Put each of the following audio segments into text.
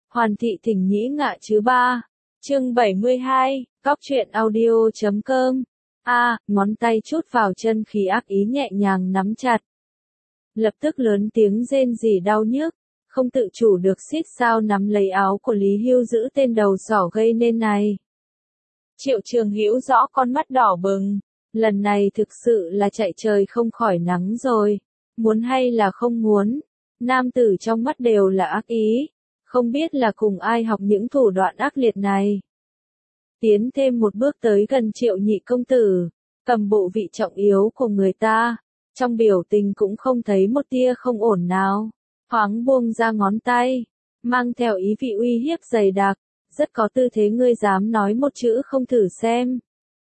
Hoàn thị thỉnh nhĩ ngạ chứ ba. Chương 72, Cóc truyện audio.com. Ngón tay chút vào chân khí ác ý nhẹ nhàng nắm chặt. Lập tức lớn tiếng rên rỉ đau nhức, không tự chủ được xít sao nắm lấy áo của Lý Hưu giữ tên đầu sỏ gây nên này. Triệu Trường Hữu rõ con mắt đỏ bừng, lần này thực sự là chạy trời không khỏi nắng rồi, muốn hay là không muốn, nam tử trong mắt đều là ác ý, không biết là cùng ai học những thủ đoạn ác liệt này. Tiến thêm một bước tới gần Triệu nhị công tử, cầm bộ vị trọng yếu của người ta, trong biểu tình cũng không thấy một tia không ổn nào, thoáng buông ra ngón tay, mang theo ý vị uy hiếp dày đặc, rất có tư thế ngươi dám nói một chữ không thử xem.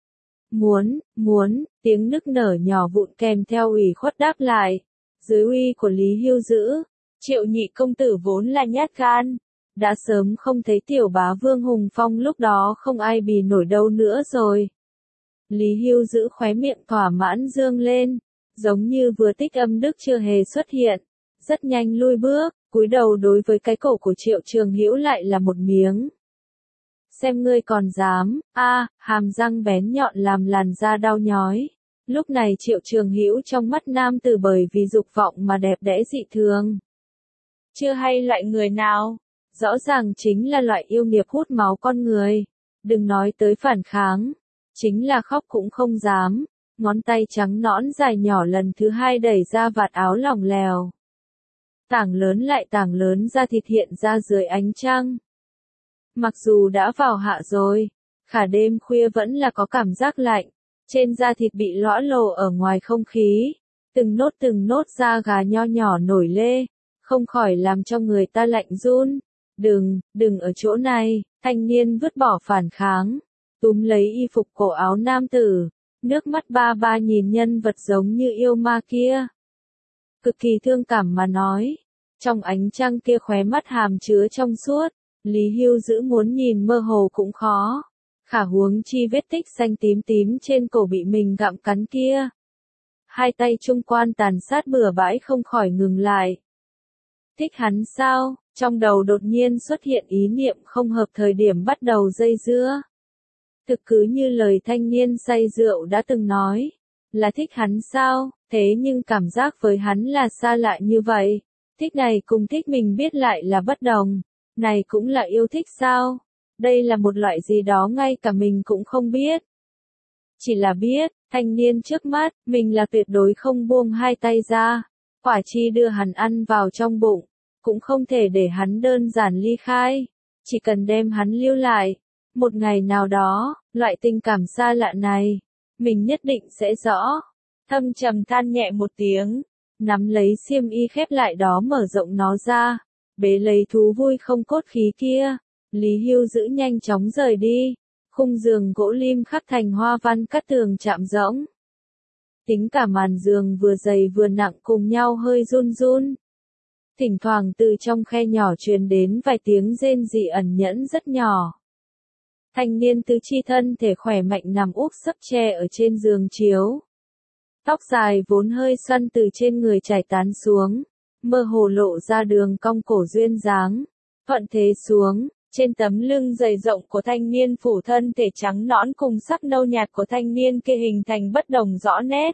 Muốn, tiếng nức nở nhỏ vụn kèm theo ủy khuất đáp lại, dưới uy của Lý Hưu giữ, Triệu nhị công tử vốn là nhát gan, đã sớm không thấy tiểu bá vương hùng phong lúc đó không ai bì nổi đâu nữa rồi. Lý Hưu giữ khóe miệng thỏa mãn dương lên, giống như vừa tích âm đức chưa hề xuất hiện, rất nhanh lui bước, cúi đầu đối với cái cổ của Triệu Trường Hữu lại là một miếng. Xem ngươi còn dám, hàm răng bén nhọn làm làn da đau nhói. Lúc này Triệu Trường Hữu trong mắt nam tử bởi vì dục vọng mà đẹp đẽ dị thường. Chưa hay loại người nào, rõ ràng chính là loại yêu nghiệp hút máu con người. Đừng nói tới phản kháng, chính là khóc cũng không dám. Ngón tay trắng nõn dài nhỏ lần thứ hai đẩy ra vạt áo lỏng lèo. Tảng lớn lại tảng lớn da thịt hiện ra dưới ánh trăng. Mặc dù đã vào hạ rồi, khả đêm khuya vẫn là có cảm giác lạnh, trên da thịt bị lõa lồ ở ngoài không khí, từng nốt da gà nho nhỏ nổi lê, không khỏi làm cho người ta lạnh run. Đừng ở chỗ này, thanh niên vứt bỏ phản kháng, túm lấy y phục cổ áo nam tử, nước mắt ba nhìn nhân vật giống như yêu ma kia. Cực kỳ thương cảm mà nói, trong ánh trăng kia khóe mắt hàm chứa trong suốt. Lý Hưu giữ muốn nhìn mơ hồ cũng khó, khả huống chi vết tích xanh tím trên cổ bị mình gặm cắn kia. Hai tay trung quan tàn sát bừa bãi không khỏi ngừng lại. Thích hắn sao? Trong đầu đột nhiên xuất hiện ý niệm không hợp thời điểm bắt đầu dây dưa. Thực cứ như lời thanh niên say rượu đã từng nói, là thích hắn sao? Thế nhưng cảm giác với hắn là xa lạ như vậy. Thích này cùng thích mình biết lại là bất đồng. Này cũng là yêu thích sao? Đây là một loại gì đó ngay cả mình cũng không biết. Chỉ là biết, thanh niên trước mắt, mình là tuyệt đối không buông hai tay ra. Quả chi đưa hắn ăn vào trong bụng, cũng không thể để hắn đơn giản ly khai. Chỉ cần đem hắn lưu lại. Một ngày nào đó, loại tình cảm xa lạ này, mình nhất định sẽ rõ. Thâm trầm than nhẹ một tiếng, nắm lấy xiêm y khép lại đó mở rộng nó ra. Bế lấy thú vui không cốt khí kia, Lý Hưu giữ nhanh chóng rời đi, khung giường gỗ lim khắc thành hoa văn cắt tường chạm rỗng. Tính cả màn giường vừa dày vừa nặng cùng nhau hơi run run. Thỉnh thoảng từ trong khe nhỏ truyền đến vài tiếng rên rỉ ẩn nhẫn rất nhỏ. Thanh niên tứ chi thân thể khỏe mạnh nằm úp sấp tre ở trên giường chiếu. Tóc dài vốn hơi xoăn từ trên người chảy tán xuống. Mơ hồ lộ ra đường cong cổ duyên dáng, thuận thế xuống, trên tấm lưng dày rộng của thanh niên phủ thân thể trắng nõn cùng sắc nâu nhạt của thanh niên kia hình thành bất đồng rõ nét.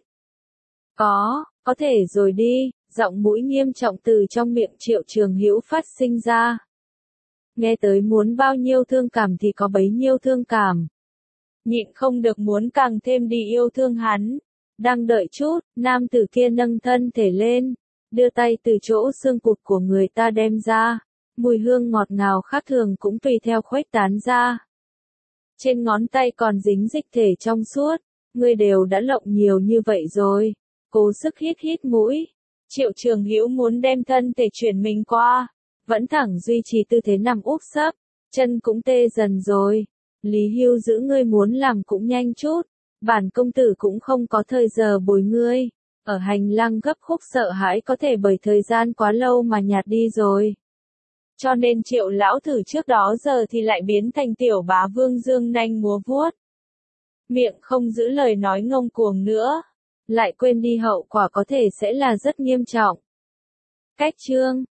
Có thể rồi đi, giọng mũi nghiêm trọng từ trong miệng Triệu Trường Hữu phát sinh ra. Nghe tới muốn bao nhiêu thương cảm thì có bấy nhiêu thương cảm. Nhịn không được muốn càng thêm đi yêu thương hắn. Đang đợi chút, nam tử kia nâng thân thể lên. Đưa tay từ chỗ xương cụt của người ta đem ra, mùi hương ngọt ngào khác thường cũng tùy theo khuếch tán ra. Trên ngón tay còn dính dịch thể trong suốt, ngươi đều đã lộng nhiều như vậy rồi, cố sức hít mũi. Triệu Trường Hữu muốn đem thân thể chuyển mình qua, vẫn thẳng duy trì tư thế nằm úp sấp, chân cũng tê dần rồi. Lý Hưu giữ ngươi muốn làm cũng nhanh chút, bản công tử cũng không có thời giờ bồi ngươi. Ở hành lang gấp khúc sợ hãi có thể bởi thời gian quá lâu mà nhạt đi rồi. Cho nên Triệu lão thử trước đó giờ thì lại biến thành tiểu bá vương dương nanh múa vuốt. Miệng không giữ lời nói ngông cuồng nữa, lại quên đi hậu quả có thể sẽ là rất nghiêm trọng. Cách chương